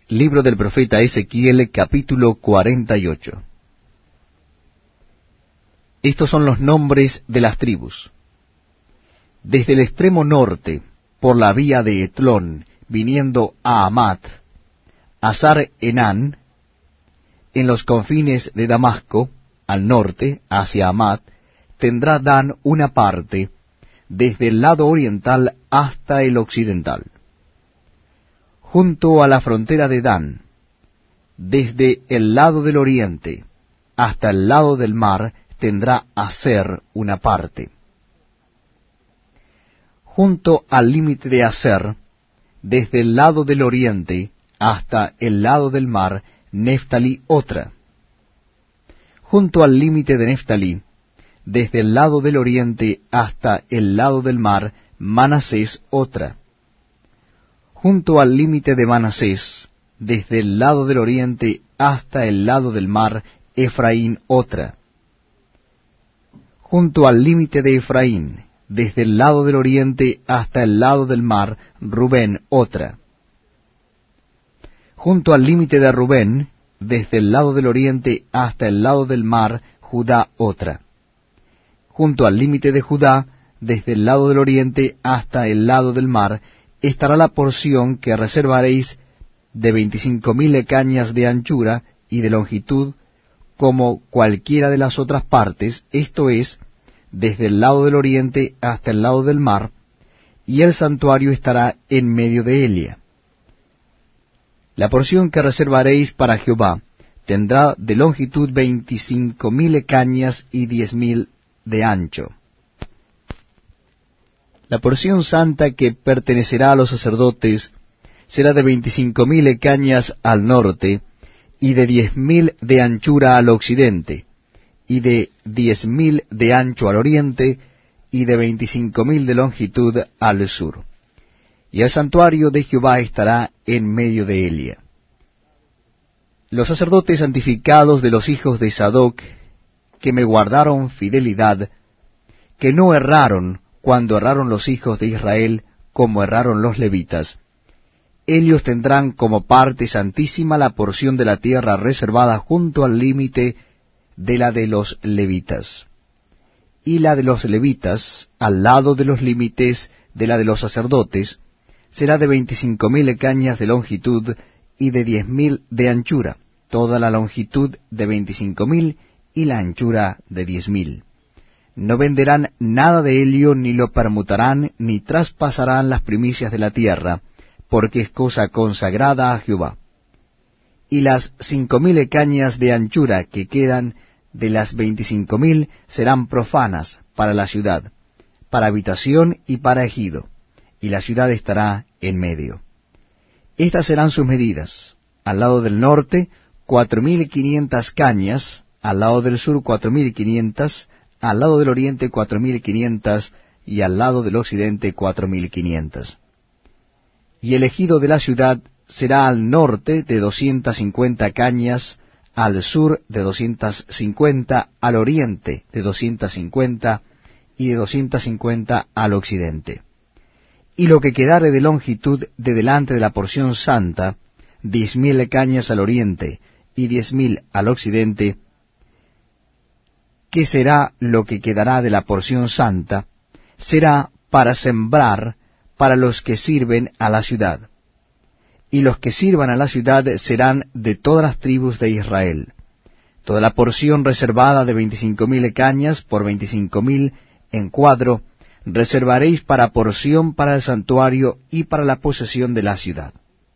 Libro del profeta Ezequiel, capítulo 48. Estos son los nombres de las tribus. Desde el extremo norte, por la vía de Etlón, viniendo a Hamat, Hazar Enán, en los confines de Damasco, al norte, hacia Hamat, tendrá Dan una parte, desde el lado oriental hasta el occidental. Junto a la frontera de Dan, desde el lado del oriente hasta el lado del mar, tendrá Aser una parte. Junto al límite de Aser, desde el lado del oriente hasta el lado del mar, Neftalí otra. Junto al límite de Neftalí, desde el lado del oriente hasta el lado del mar, Manasés otra. Junto al límite de Manasés, desde el lado del oriente hasta el lado del mar, Efraín otra. Junto al límite de Efraín, desde el lado del oriente hasta el lado del mar, Rubén otra. Junto al límite de Rubén, desde el lado del oriente hasta el lado del mar, Judá otra. Junto al límite de Judá, desde el lado del oriente hasta el lado del mar, estará la porción que reservaréis de 25,000 cañas de anchura y de longitud, como cualquiera de las otras partes, esto es, desde el lado del oriente hasta el lado del mar, y el santuario estará en medio de Elia. La porción que reservaréis para Jehová tendrá de longitud 25,000 cañas y 10,000 de ancho. La porción santa que pertenecerá a los sacerdotes será de 25,000 cañas al norte, y de 10,000 de anchura al occidente, y de 10,000 de ancho al oriente, y de 25,000 de longitud al sur. Y el santuario de Jehová estará en medio de Elia. Los sacerdotes santificados de los hijos de Sadoc, que me guardaron fidelidad, que no erraron cuando erraron los hijos de Israel, como erraron los levitas, ellos tendrán como parte santísima la porción de la tierra reservada junto al límite de la de los levitas, y la de los levitas, al lado de los límites de la de los sacerdotes, será de 25,000 cañas de longitud y de 10,000 de anchura, toda la longitud de 25,000 y la anchura de 10,000. No venderán nada de ello, ni lo permutarán, ni traspasarán las primicias de la tierra, porque es cosa consagrada a Jehová. Y las 5,000 cañas de anchura que quedan de las 25,000 serán profanas para la ciudad, para habitación y para ejido, y la ciudad estará en medio. Estas serán sus medidas: al lado del norte 4,500 cañas, al lado del sur 4,500, al lado del oriente 4,500, y al lado del occidente 4,500. Y el ejido de la ciudad será al norte de 250 cañas, al sur de 250, al oriente de 250, y de 250 al occidente. Y lo que quedare de longitud de delante de la porción santa, 10,000 cañas al oriente, y 10,000 al occidente, que será lo que quedará de la porción santa, será para sembrar para los que sirven a la ciudad. Y los que sirvan a la ciudad serán de todas las tribus de Israel. Toda la porción reservada de 25,000 cañas por 25,000 en cuadro, reservaréis para porción para el santuario y para la posesión de la ciudad.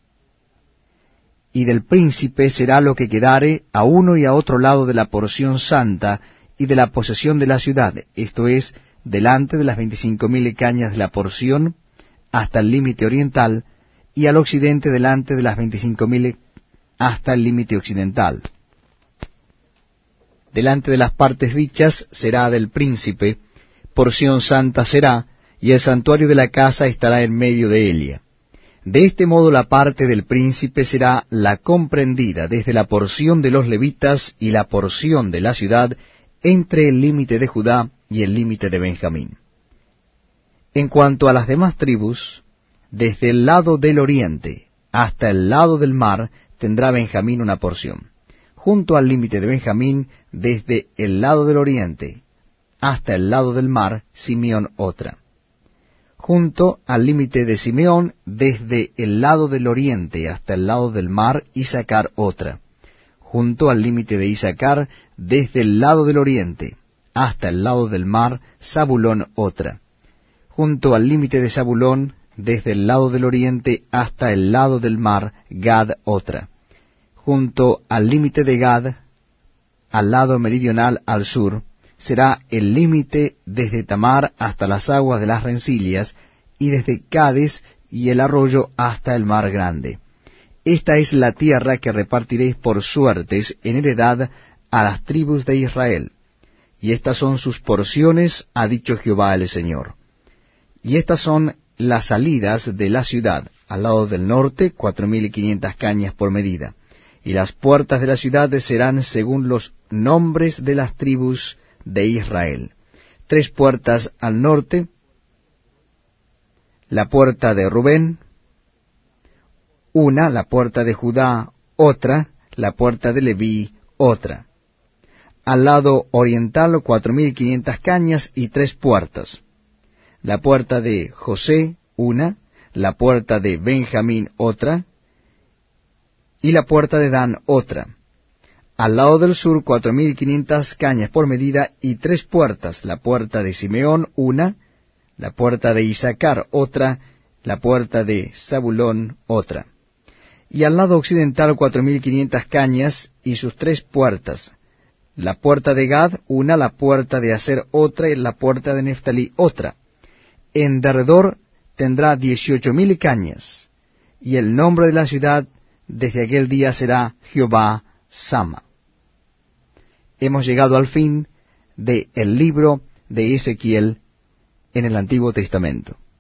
Y del príncipe será lo que quedare a uno y a otro lado de la porción santa y de la posesión de la ciudad, esto es, delante de las 25,000 cañas de la porción, hasta el límite oriental, y al occidente delante de las 25,000 hasta el límite occidental. Delante de las partes dichas será del príncipe, porción santa será, y el santuario de la casa estará en medio de Elia. De este modo la parte del príncipe será la comprendida desde la porción de los levitas y la porción de la ciudad entre el límite de Judá y el límite de Benjamín. En cuanto a las demás tribus, desde el lado del oriente hasta el lado del mar tendrá Benjamín una porción. Junto al límite de Benjamín, desde el lado del oriente hasta el lado del mar, Simeón otra. Junto al límite de Simeón, desde el lado del oriente hasta el lado del mar, Isacar otra. Junto al límite de Isacar, desde el lado del oriente hasta el lado del mar, Zabulón otra. Junto al límite de Zabulón, desde el lado del oriente hasta el lado del mar, Gad otra. Junto al límite de Gad, al lado meridional al sur, será el límite desde Tamar hasta las aguas de las rencillas, y desde Cades y el arroyo hasta el mar grande. Esta es la tierra que repartiréis por suertes en heredad a las tribus de Israel. Y estas son sus porciones, ha dicho Jehová el Señor. Y estas son las salidas de la ciudad: al lado del norte, 4,500 cañas por medida. Y las puertas de la ciudad serán según los nombres de las tribus de Israel. 3 puertas al norte: la puerta de Rubén, una; la puerta de Judá, otra; la puerta de Leví, otra. Al lado oriental, 4,500 cañas y 3 puertas. La puerta de José, una; la puerta de Benjamín, otra; y la puerta de Dan, otra. Al lado del sur, 4,500 cañas por medida y 3 puertas: la puerta de Simeón, una; la puerta de Isacar, otra; la puerta de Zabulón, otra. Y al lado occidental, 4,500 cañas y sus 3 puertas: la puerta de Gad, una; la puerta de Aser, otra; y la puerta de Neftalí, otra. En derredor tendrá 18,000 cañas, y el nombre de la ciudad desde aquel día será Jehová Sama. Hemos llegado al fin del libro de Ezequiel en el Antiguo Testamento.